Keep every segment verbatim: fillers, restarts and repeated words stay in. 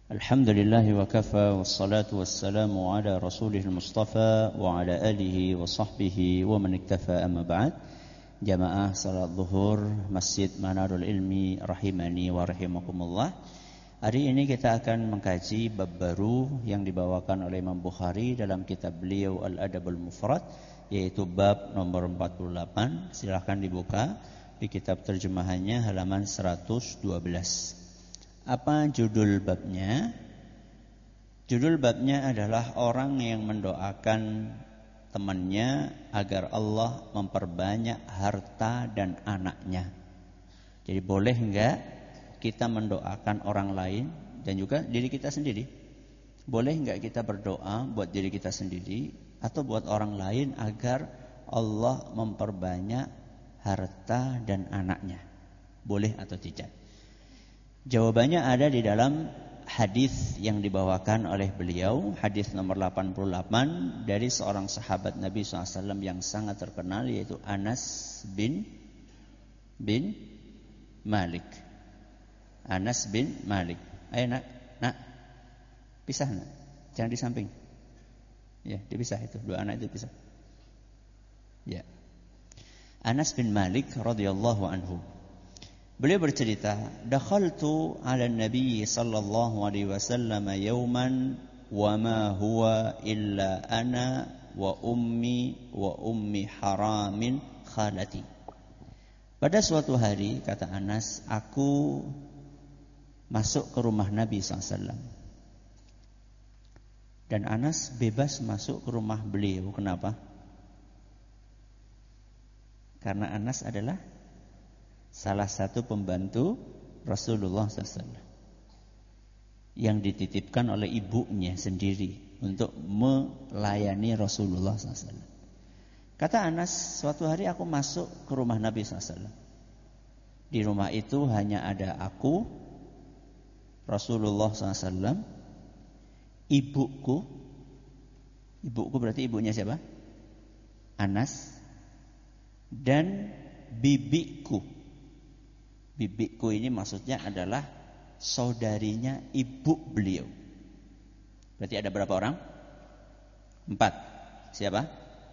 Alhamdulillahi wa kafa wassalatu wassalamu ala rasulihil mustafa wa ala alihi wa sahbihi wa man iktafa amma ba'd. Jamaah salat zuhur Masjid Manarul Ilmi rahimani wa rahimakumullah. Hari ini kita akan mengkaji bab baru yang dibawakan oleh Imam Bukhari dalam kitab beliau Al-Adabul Mufrad, yaitu bab nomor empat puluh delapan. Silahkan dibuka di kitab terjemahannya halaman seratus dua belas. Apa judul babnya? Judul babnya adalah orang yang mendoakan temannya agar Allah memperbanyak harta dan anaknya. Jadi boleh enggak kita mendoakan orang lain dan juga diri kita sendiri? Boleh enggak kita berdoa buat diri kita sendiri atau buat orang lain agar Allah memperbanyak harta dan anaknya? Boleh atau tidak? Jawabannya ada di dalam hadis yang dibawakan oleh beliau, hadis nomor delapan puluh delapan dari seorang sahabat Nabi shallallahu alaihi wasallam yang sangat terkenal, yaitu Anas bin bin Malik. Anas bin Malik. Ayo nak, nak, pisah nak, jangan di samping. Ya, dipisah itu, dua anak itu pisah. Ya. Anas bin Malik radhiyallahu anhu. Beliau bercerita, dakhaltu 'ala an-nabi sallallahu alaihi wasallam yawman wa ma huwa illa ana wa ummi wa ummi haramin khalati. Pada suatu hari, kata Anas, aku masuk ke rumah Nabi sallallahu alaihi wasallam. Dan Anas bebas masuk ke rumah beliau. Kenapa? Karena Anas adalah salah satu pembantu Rasulullah sallallahu alaihi wasallam yang dititipkan oleh ibunya sendiri untuk melayani Rasulullah sallallahu alaihi wasallam. Kata Anas, suatu hari aku masuk ke rumah Nabi sallallahu alaihi wasallam. Di rumah itu hanya ada aku, Rasulullah sallallahu alaihi wasallam, ibuku. Ibuku berarti ibunya siapa? Anas. Dan bibiku. Bibiku ini maksudnya adalah saudarinya ibu beliau. Berarti ada berapa orang? Empat. Siapa?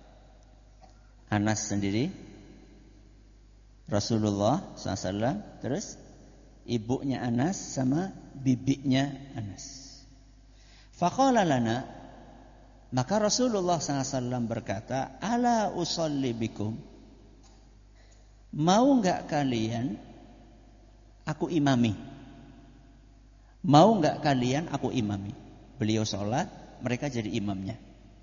Anas sendiri, Rasulullah sallallahu alaihi wasallam, terus ibunya Anas sama bibinya Anas. Faqala lana, maka Rasulullah sallallahu alaihi wasallam berkata, ala usalli bikum, mau enggak kalian aku imami? Mau enggak kalian aku imami? Beliau sholat, mereka jadi imamnya.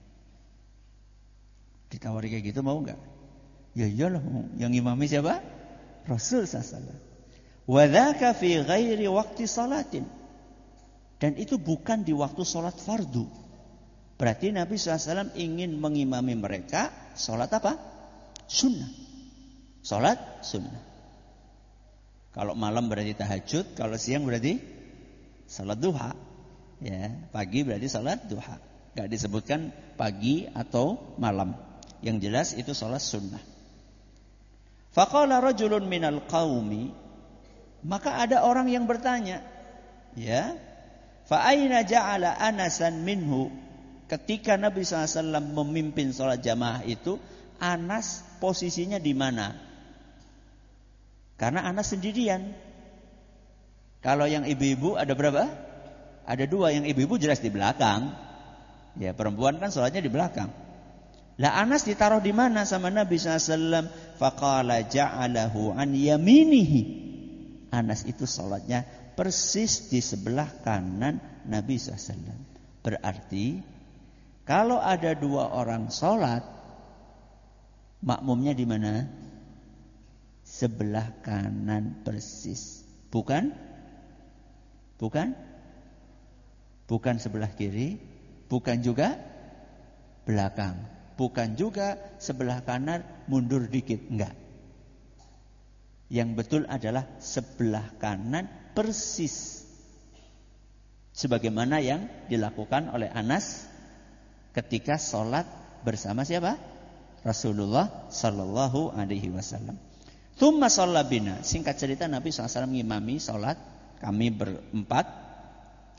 Ditawari kayak gitu, mau enggak? Ya iyalah, yang imami siapa? Rasul sallallahu alaihi wasallam. Wa dzaka fi ghairi waqti salatin. Dan itu bukan di waktu sholat fardu. Berarti Nabi sallallahu alaihi wasallam ingin mengimami mereka sholat apa? Sunnah. Sholat sunnah. Kalau malam berarti tahajud, kalau siang berarti salat duha. Ya, pagi berarti salat duha. Enggak disebutkan pagi atau malam. Yang jelas itu salat sunnah. Faqala rajulun minal qaumi, maka ada orang yang bertanya, ya, fa aina ja'ala Anasan minhu? Ketika Nabi sallallahu alaihi wasallam memimpin salat jamaah itu, Anas posisinya di mana? Karena Anas sendirian. Kalau yang ibu-ibu ada berapa? Ada dua. Yang ibu-ibu jelas di belakang. Ya, perempuan kan sholatnya di belakang. Lah Anas ditaruh di mana sama Nabi sallallahu alaihi wasallam? Faqala ja'alahu an yaminihi. Anas itu sholatnya persis di sebelah kanan Nabi sallallahu alaihi wasallam. Berarti kalau ada dua orang sholat, makmumnya di mana? Sebelah kanan persis. Bukan? Bukan? Bukan sebelah kiri. Bukan juga belakang. Bukan juga sebelah kanan mundur dikit. Enggak. Yang betul adalah sebelah kanan persis. Sebagaimana yang dilakukan oleh Anas ketika sholat bersama siapa? Rasulullah sallallahu alaihi wasallam. Tsumma shalla bina. Singkat cerita Nabi sallallahu alaihi wasallam ngimami salat kami berempat.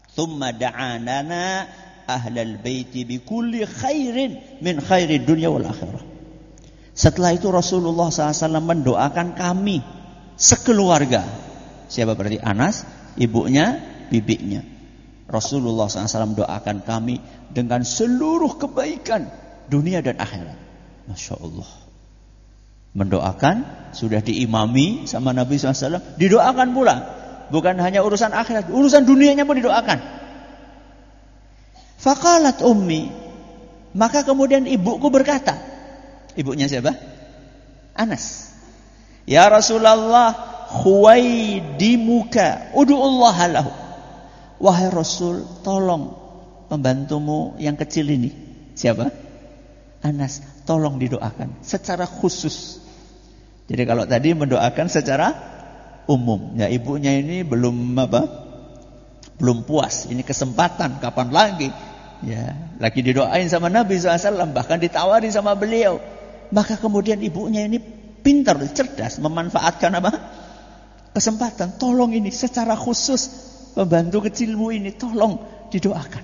Thumma da'anana ahlal baiti bi kulli khairin min khairid dunya wal akhirah. Setelah itu Rasulullah shallallahu alaihi wasallam mendoakan kami sekeluarga. Siapa berarti? Anas, ibunya, bibinya. Rasulullah shallallahu alaihi wasallam doakan kami dengan seluruh kebaikan dunia dan akhirat. Masya Allah. Mendoakan sudah diimami sama Nabi shallallahu alaihi wasallam, didoakan pula. Bukan hanya urusan akhirat, urusan dunianya pun didoakan. Faqalat ummi, maka kemudian ibuku berkata, ibunya siapa? Anas. Ya Rasulullah, khuwaidimuka ud'ullah lahu. Wahai Rasul, tolong pembantumu yang kecil ini. Siapa? Anas. Tolong didoakan secara khusus. Jadi kalau tadi mendoakan secara umum, ya ibunya ini belum apa? Belum puas. Ini kesempatan, kapan lagi? Ya, lagi didoain sama Nabi shallallahu alaihi wasallam, bahkan ditawari sama beliau. Maka kemudian ibunya ini pintar, cerdas, memanfaatkan apa? Kesempatan. Tolong ini secara khusus pembantu kecilmu ini tolong didoakan.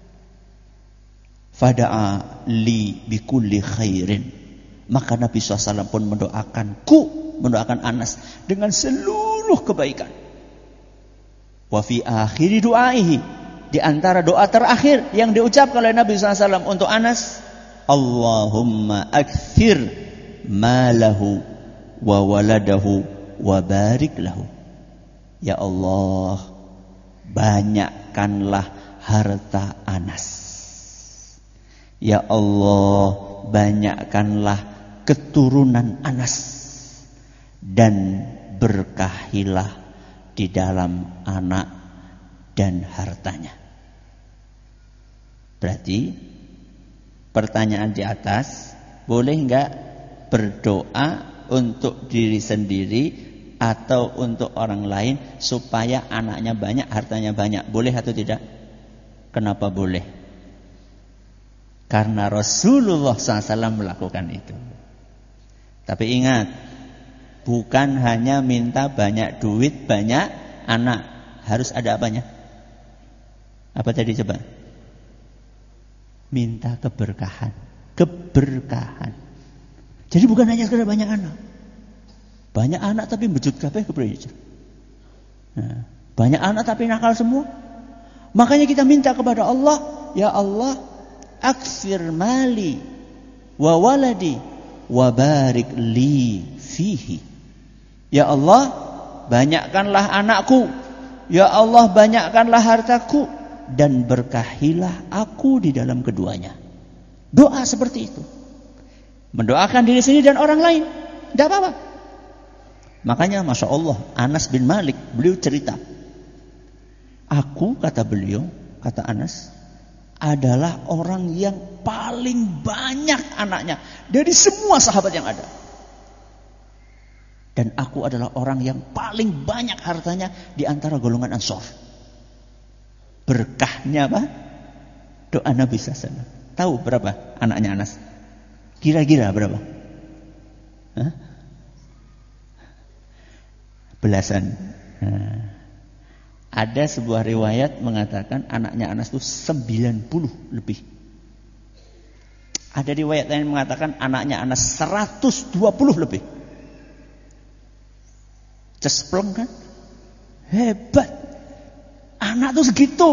Fada'a li bikulli khairin. Maka Nabi shallallahu alaihi wasallam pun mendoakanku, mendoakan Anas dengan seluruh kebaikan. Wa fi akhiri du'aihi, di antara doa terakhir yang diucapkan oleh Nabi shallallahu alaihi wasallam untuk Anas, Allahumma akthir malahu wa waladahu wa barik lahu. Ya Allah, banyakkanlah harta Anas. Ya Allah, banyakkanlah keturunan Anas dan berkahilah di dalam anak dan hartanya. Berarti pertanyaan di atas, boleh enggak berdoa untuk diri sendiri atau untuk orang lain supaya anaknya banyak, hartanya banyak? Boleh atau tidak? Kenapa boleh? Karena Rasulullah shallallahu alaihi wasallam melakukan itu. Tapi ingat, bukan hanya minta banyak duit, banyak anak. Harus ada apanya? Apa tadi coba? Minta keberkahan. Keberkahan. Jadi bukan hanya sekedar banyak anak. Banyak anak tapi bejut kabeh kepriye. Nah, banyak anak tapi nakal semua. Makanya kita minta kepada Allah, ya Allah, aktsir mali wa waladi wa barik li fihi. Ya Allah, banyakkanlah anakku. Ya Allah, banyakkanlah hartaku dan berkahilah aku di dalam keduanya. Doa seperti itu. Mendoakan diri sendiri dan orang lain, tidak apa-apa. Makanya Masya Allah, Anas bin Malik, beliau cerita, aku, kata beliau, kata Anas, adalah orang yang paling banyak anaknya dari semua sahabat yang ada. Dan aku adalah orang yang paling banyak hartanya di antara golongan Ansor. Berkahnya apa? Doa Nabi shallallahu alaihi wasallam. Tahu berapa anaknya Anas? Kira-kira berapa? Hah? Belasan. Nah, ada sebuah riwayat mengatakan anaknya Anas itu sembilan puluh lebih. Ada riwayat lain mengatakan anaknya Anas seratus dua puluh lebih. Cespleng kan? Hebat. Anak tuh segitu.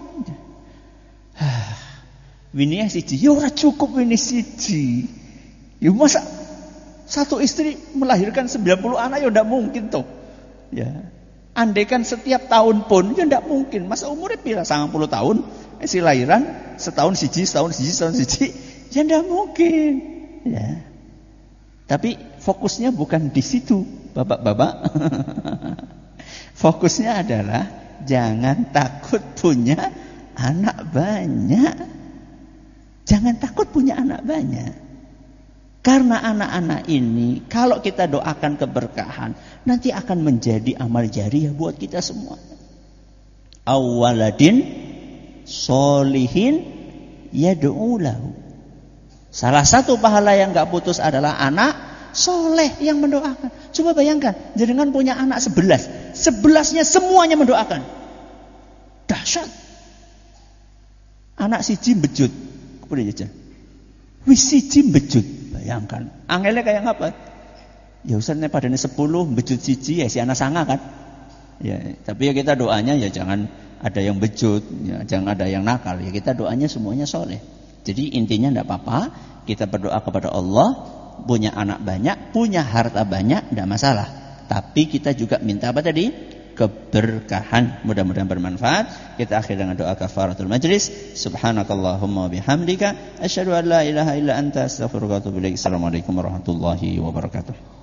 Wini siji, ya ora cukup wini siji. Ya masa satu istri melahirkan sembilan puluh anak, ya ndak mungkin toh. Ya. Andaikan setiap tahun pun, ya ndak mungkin. Masa umurnya pira sembilan puluh tahun, isi lahiran setahun siji, setahun siji, setahun siji, ya ndak mungkin. Ya. Tapi fokusnya bukan di situ, bapak-bapak. Fokusnya adalah jangan takut punya anak banyak. Jangan takut punya anak banyak. Karena anak-anak ini kalau kita doakan keberkahan, nanti akan menjadi amal jariah buat kita semua. Awaladin solihin yad'u lahu. Salah satu pahala yang gak putus adalah anak soleh yang mendoakan. Coba bayangkan, jenengan punya anak sebelas, sebelasnya semuanya mendoakan. Dahsyat. anak siji bejut. Kemudian aja. Wis siji bejut. Bayangkan. Angele kayak apa? Ya usahanya padane sepuluh bejut siji ya si anak sanga kan. Ya, tapi ya kita doanya ya jangan ada yang bejut, ya, jangan ada yang nakal. Ya kita doanya semuanya soleh. Jadi intinya tidak apa-apa. Kita berdoa kepada Allah, punya anak banyak, punya harta banyak, tidak masalah. Tapi kita juga minta apa tadi? Keberkahan. Mudah-mudahan bermanfaat. Kita akhir dengan doa kafaratul majlis. Subhanakallahumma bihamdika asyhadu an la ilaha illa anta astaghfiruka wa atubu ilaik. Assalamualaikum warahmatullahi wabarakatuh.